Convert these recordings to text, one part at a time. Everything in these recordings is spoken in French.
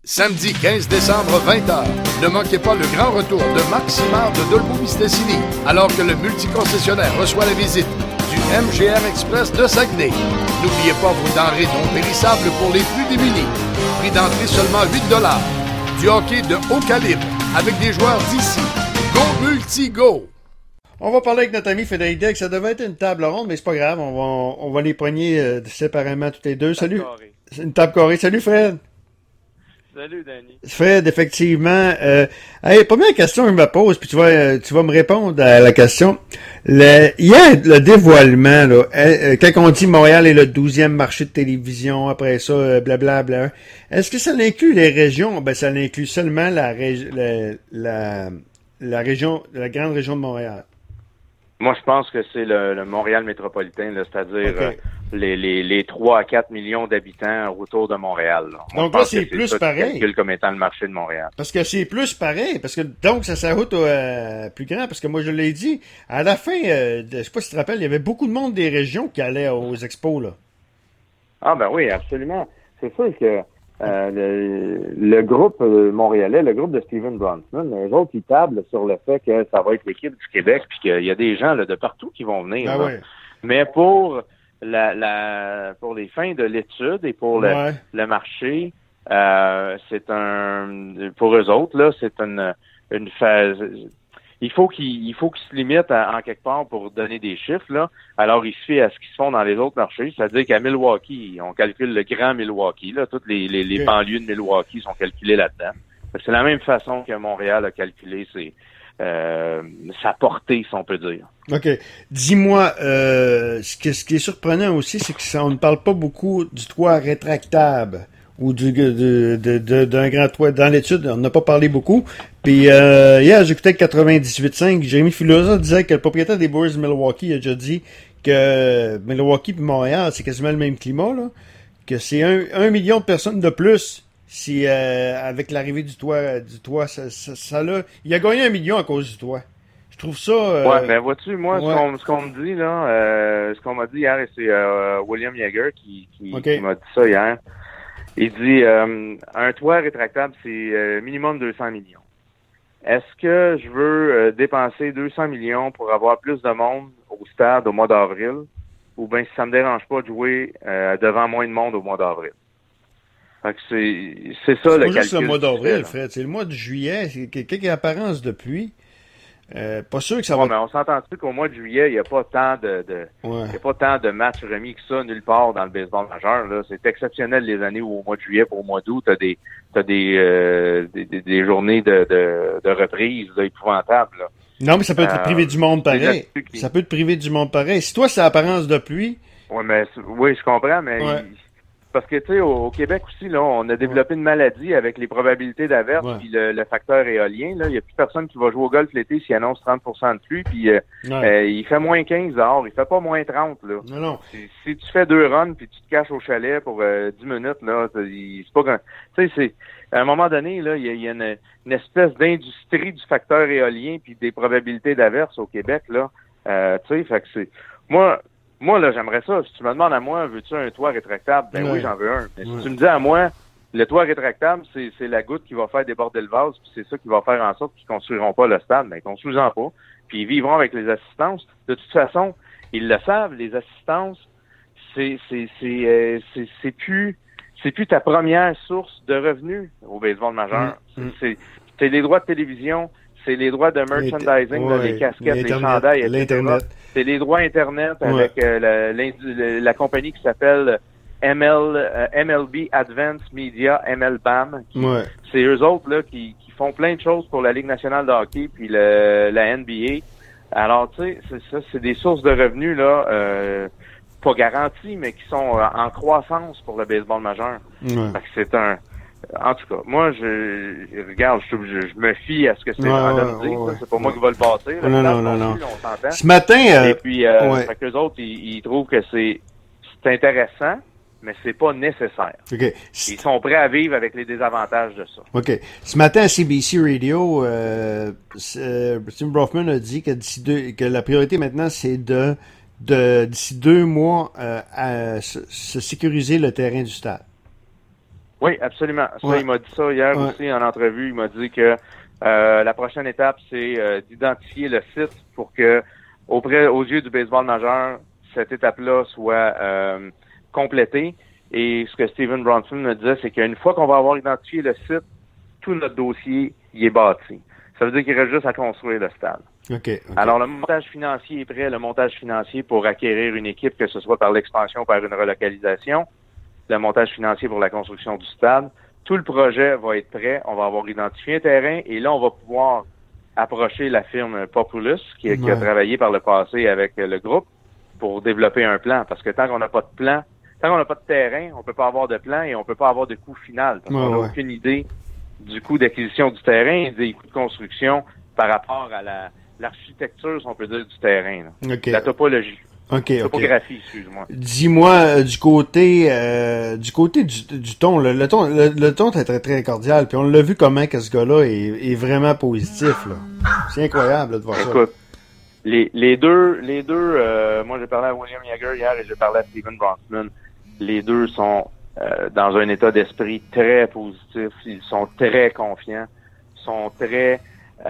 Samedi 15 décembre, 20h. Ne manquez pas le grand retour de Marc Simard de Dolbeau-Mistassini, alors que le multiconcessionnaire reçoit la visite du MGR Express de Saguenay. N'oubliez pas vos denrées non périssables pour les plus démunis. Prix d'entrée seulement 8 $. Du hockey de haut calibre, avec des joueurs d'ici. Go Multi-Go! On va parler avec notre ami Frédéric Daigle. Ça devait être une table ronde, mais c'est pas grave. On va les poigner séparément tous les deux. Salut. C'est une table carrée. Salut Fred. Salut, Danny. Fred, effectivement. Première question que je me pose, puis tu vas me répondre à la question. Hier, le dévoilement, là, quand on dit Montréal est le 12e marché de télévision, après ça, blablabla, est-ce que ça inclut les régions? Ben, ça inclut seulement la région, la grande région de Montréal. Moi, je pense que c'est le Montréal métropolitain, là, c'est-à-dire les 3 à 4 millions d'habitants autour de Montréal. Là. Donc là, c'est plus pareil. Calcule comme étant le marché de Montréal. Parce que c'est plus pareil, parce que donc ça s'ajoute plus grand, parce que moi je l'ai dit, à la fin, je sais pas si tu te rappelles, il y avait beaucoup de monde des régions qui allaient aux expos, là. Ah ben oui, absolument. C'est sûr que le groupe montréalais, le groupe de Steven Bronfman, eux autres, ils tablent sur le fait que ça va être l'équipe du Québec, puis qu'il y a des gens là, de partout qui vont venir. Ah ouais. Mais pour pour les fins de l'étude et pour le marché, c'est pour eux autres là, c'est une phase. Il faut qu'ils se limitent en quelque part pour donner des chiffres là. Alors il se fait à ce qu'ils se font dans les autres marchés, c'est-à-dire qu'à Milwaukee, on calcule le grand Milwaukee là, toutes les banlieues de Milwaukee sont calculées là-dedans. C'est la même façon que Montréal a calculé sa portée, si on peut dire. OK. Dis-moi, ce qui est surprenant aussi, c'est qu'on ne parle pas beaucoup du toit rétractable ou d'un grand toit. Dans l'étude, on n'a pas parlé beaucoup. Puis hier, j'écoutais 98.5, Jérémy Filosa disait que le propriétaire des Brewers de Milwaukee a déjà dit que Milwaukee et Montréal, c'est quasiment le même climat, là, que c'est 1 million de personnes de plus. Si avec l'arrivée du toit, ça là, il a gagné 1 million à cause du toit. Je trouve ça. Ouais, mais vois-tu, moi, ce qu'on me dit là, ce qu'on m'a dit hier, et c'est William Yeager qui m'a dit ça hier. Il dit un toit rétractable, c'est minimum 200 millions. Est-ce que je veux dépenser 200 millions pour avoir plus de monde au stade au mois d'avril, ou bien si ça me dérange pas de jouer devant moins de monde au mois d'avril? Fait que c'est ça le calcul. C'est pas juste le mois d'avril, Fred. C'est le mois de juillet. C'est quelques apparences de pluie. Pas sûr que ça va. Mais on s'entend-tu qu'au mois de juillet, il n'y a pas tant il y a pas tant de matchs remis que ça nulle part dans le baseball majeur, là. C'est exceptionnel les années où au mois de juillet pour au mois d'août, t'as des journées de reprise là, épouvantables, là. Non, mais ça peut être privé du monde pareil. Ça peut être privé du monde pareil. Si toi, c'est apparence de pluie. Oui, je comprends, mais parce que, tu sais, au Québec aussi, là, on a développé une maladie avec les probabilités d'averse puis le facteur éolien. Là, il n'y a plus personne qui va jouer au golf l'été s'il annonce 30% de pluie, puis il fait moins 15 dehors, il fait pas moins 30, là. Non. Si tu fais 2 runs puis tu te caches au chalet pour 10 minutes, là, c'est pas grand. Tu sais, à un moment donné, là, il y a une espèce d'industrie du facteur éolien puis des probabilités d'averse au Québec, là. Tu sais, fait que c'est. Moi, là, j'aimerais ça. Si tu me demandes à moi, veux-tu un toit rétractable? Ben oui, j'en veux un. Mais si tu me dis à moi, le toit rétractable, c'est la goutte qui va faire déborder le vase, puis c'est ça qui va faire en sorte qu'ils construiront pas le stade, mais construisent-en pas. Puis ils vivront avec les assistances. De toute façon, ils le savent, les assistances, c'est plus ta première source de revenus au baseball majeur. C'est les droits de télévision, c'est les droits de merchandising, les casquettes, les chandails, etc. L'Internet. C'est les droits Internet avec la compagnie qui s'appelle MLB Advanced Media, MLBAM. C'est eux autres là qui font plein de choses pour la Ligue nationale de hockey puis la NBA. Alors, tu sais, c'est des sources de revenus là pas garanties, mais qui sont en croissance pour le baseball majeur. Fait que c'est en tout cas, moi, je me fie à ce que c'est Random dit. C'est pas moi qui va le passer. Non. On s'entend. Ce matin... Et puis, fait qu'eux autres, ils trouvent que c'est intéressant, mais c'est pas nécessaire. Okay. Ils sont prêts à vivre avec les désavantages de ça. OK. Ce matin, à CBC Radio, Tim Brofman a dit que la priorité maintenant, c'est d'ici 2 mois, à se sécuriser le terrain du stade. Oui, absolument. Ça, Ouais. il m'a dit ça hier aussi en entrevue. Il m'a dit que la prochaine étape, c'est d'identifier le site pour que, aux yeux du baseball majeur, cette étape-là soit complétée. Et ce que Steven Bronfman me disait, c'est qu'une fois qu'on va avoir identifié le site, tout notre dossier y est bâti. Ça veut dire qu'il reste juste à construire le stade. OK. Alors, le montage financier est prêt, le montage financier pour acquérir une équipe, que ce soit par l'expansion ou par une relocalisation, le montage financier pour la construction du stade. Tout le projet va être prêt. On va avoir identifié un terrain et là, on va pouvoir approcher la firme Populus qui a travaillé par le passé avec le groupe pour développer un plan. Parce que tant qu'on n'a pas de plan, tant qu'on n'a pas de terrain, on peut pas avoir de plan et on peut pas avoir de coût final. Parce qu'on n'a aucune idée du coût d'acquisition du terrain et des coûts de construction par rapport à l'architecture, si on peut dire, du terrain. La topologie. Topographie, excuse-moi. Dis-moi, du côté du ton, le ton est très, très cordial, puis on l'a vu comment que ce gars-là est vraiment positif, là. C'est incroyable, là, de voir ça. Écoute, les deux, moi j'ai parlé à William Yeager hier et j'ai parlé à Steven Bronfman. Les deux sont dans un état d'esprit très positif, ils sont très confiants, sont très,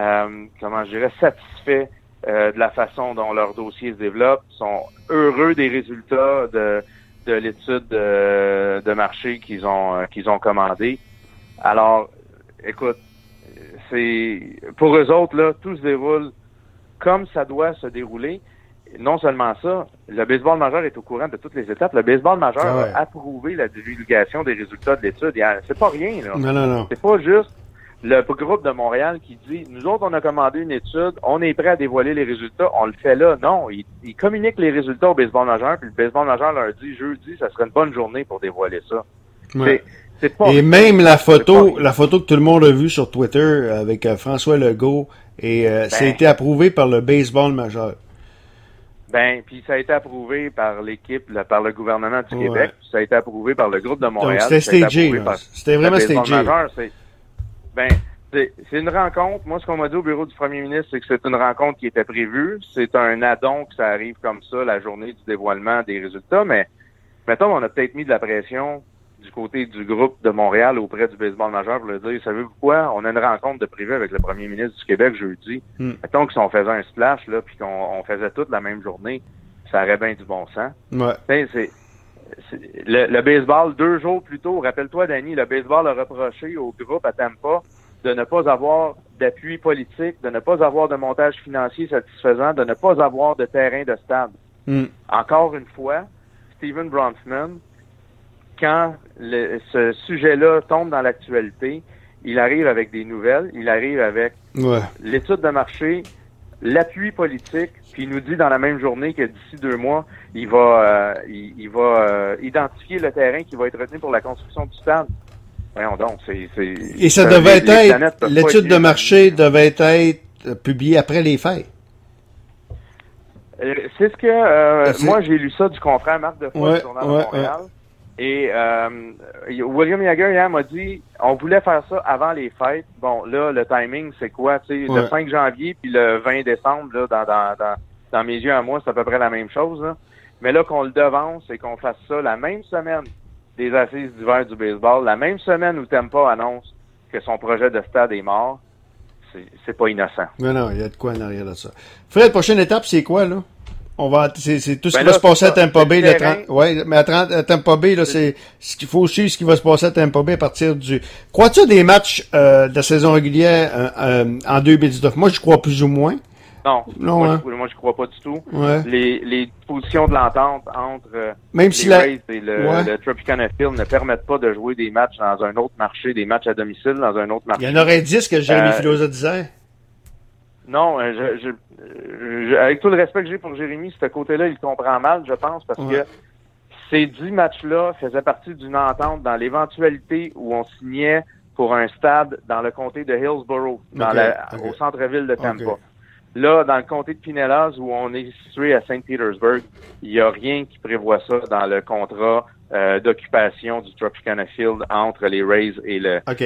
satisfaits de la façon dont leur dossier se développe, sont heureux des résultats de l'étude de marché qu'ils ont commandé. Alors, écoute, c'est pour eux autres là, tout se déroule comme ça doit se dérouler. Non seulement ça, le baseball majeur est au courant de toutes les étapes. Le baseball majeur a approuvé la divulgation des résultats de l'étude. C'est pas rien, là. Non. C'est pas juste le groupe de Montréal qui dit, nous autres, on a commandé une étude, on est prêt à dévoiler les résultats, on le fait là. Non, ils communiquent les résultats au baseball majeur, puis le baseball majeur leur dit, jeudi, ça serait une bonne journée pour dévoiler ça. Ouais. C'est pas et même la photo que tout le monde a vue sur Twitter avec François Legault, ça a été approuvé par le baseball majeur. Puis ça a été approuvé par l'équipe, par le gouvernement du Québec, puis ça a été approuvé par le groupe de Montréal. Donc, c'était stagé, c'était vraiment stagé. C'est une rencontre. Moi, ce qu'on m'a dit au bureau du premier ministre, c'est que c'est une rencontre qui était prévue. C'est un addon que ça arrive comme ça la journée du dévoilement des résultats, mais mettons, on a peut-être mis de la pression du côté du groupe de Montréal auprès du baseball majeur pour leur dire, savez-vous quoi? On a une rencontre de prévu avec le premier ministre du Québec jeudi. Mettons que si on faisait un splash, là, puis qu'on faisait toute la même journée, ça aurait bien du bon sens. Le baseball, 2 jours plus tôt, rappelle-toi, Danny, le baseball a reproché au groupe à Tampa de ne pas avoir d'appui politique, de ne pas avoir de montage financier satisfaisant, de ne pas avoir de terrain de stade. Encore une fois, Steven Bronfman, quand ce sujet-là tombe dans l'actualité, il arrive avec des nouvelles, il arrive avec l'étude de marché, l'appui politique, puis il nous dit dans la même journée que d'ici 2 mois, il va identifier le terrain qui va être retenu pour la construction du stade. Voyons donc, et ça devait être, l'étude de marché devait être publiée après les fêtes. C'est ce que moi j'ai lu ça du confrère Marc Defoe du Journal de Montréal. Et William Yeager hier m'a dit on voulait faire ça avant les fêtes. Bon, là, le timing, c'est quoi? Le 5 janvier puis le 20 décembre, là, dans mes yeux à moi, c'est à peu près la même chose. Là. Mais là, qu'on le devance et qu'on fasse ça la même semaine des assises d'hiver du baseball, la même semaine où Tampa annonce que son projet de stade est mort, c'est pas innocent. Non, il y a de quoi en arrière de ça. Fred, prochaine étape, c'est quoi, là? C'est tout ce qui va se passer à Tampa Bay le 30. Ouais, mais à Tampa Bay, là, c'est ce qu'il faut suivre, ce qui va se passer à Tampa Bay à partir du. Crois-tu des matchs de la saison régulière en 2019? Moi, je crois plus ou moins. Non, moi je crois pas du tout. Ouais. Les positions de l'entente entre même les Rays et le Tropicana Field ne permettent pas de jouer des matchs dans un autre marché, des matchs à domicile dans un autre marché. Il y en aurait 10 que Jérémy Filosa disait. Non, avec tout le respect que j'ai pour Jérémy, ce côté-là, il comprend mal, je pense, parce que ces 10 matchs-là faisaient partie d'une entente dans l'éventualité où on signait pour un stade dans le comté de Hillsborough, au centre-ville de Tampa. Là, dans le comté de Pinellas, où on est situé à Saint Petersburg, il n'y a rien qui prévoit ça dans le contrat d'occupation du Tropicana Field entre les Rays et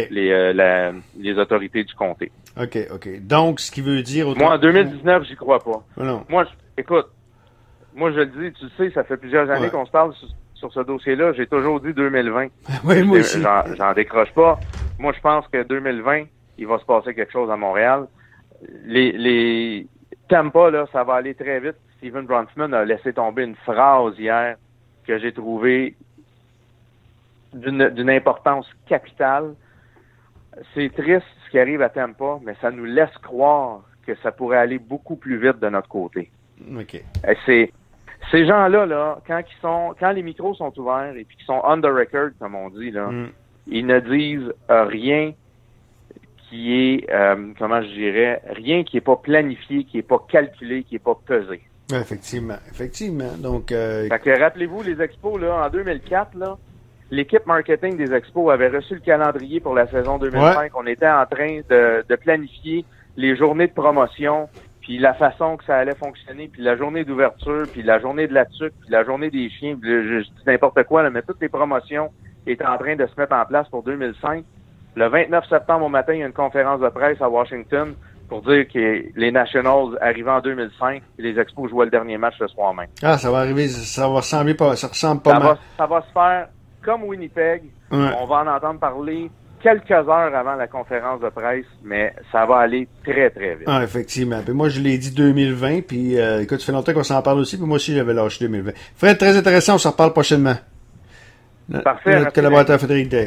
les autorités du comté. OK. Donc, ce qui veut dire... Moi, en 2019, j'y crois pas. Non. Écoute, moi, je le dis, tu le sais, ça fait plusieurs années qu'on se parle sur ce dossier-là. J'ai toujours dit 2020. Oui, moi aussi. J'en décroche pas. Moi, je pense que 2020, il va se passer quelque chose à Montréal. Les Tampa, là, ça va aller très vite. Steven Bronfman a laissé tomber une phrase hier que j'ai trouvée d'une importance capitale. C'est triste ce qui arrive à Tampa, mais ça nous laisse croire que ça pourrait aller beaucoup plus vite de notre côté. OK. Ces gens-là, là, quand les micros sont ouverts et puis qu'ils sont on the record, comme on dit, là, ils ne disent rien qui est, rien qui est pas planifié, qui est pas calculé, qui est pas pesé. Effectivement. Donc, fait que rappelez-vous, les expos, là, en 2004, là, l'équipe marketing des expos avait reçu le calendrier pour la saison 2005. Ouais. On était en train de planifier les journées de promotion, puis la façon que ça allait fonctionner, puis la journée d'ouverture, puis la journée de la tuque, puis la journée des chiens, je dis n'importe quoi, là, mais toutes les promotions étaient en train de se mettre en place pour 2005. Le 29 septembre au matin, il y a une conférence de presse à Washington pour dire que les Nationals arrivaient en 2005 et les Expos jouaient le dernier match le soir même. Ah, ça va arriver, ça ressemble pas mal. Ça va se faire comme Winnipeg. Ouais. On va en entendre parler quelques heures avant la conférence de presse, mais ça va aller très, très vite. Ah, effectivement. Puis moi, je l'ai dit 2020, puis écoute, ça fait longtemps qu'on s'en parle aussi, puis moi aussi, j'avais lâché 2020. Fred, très intéressant, on s'en reparle prochainement. Parfait. Notre collaborateur Frédéric Day.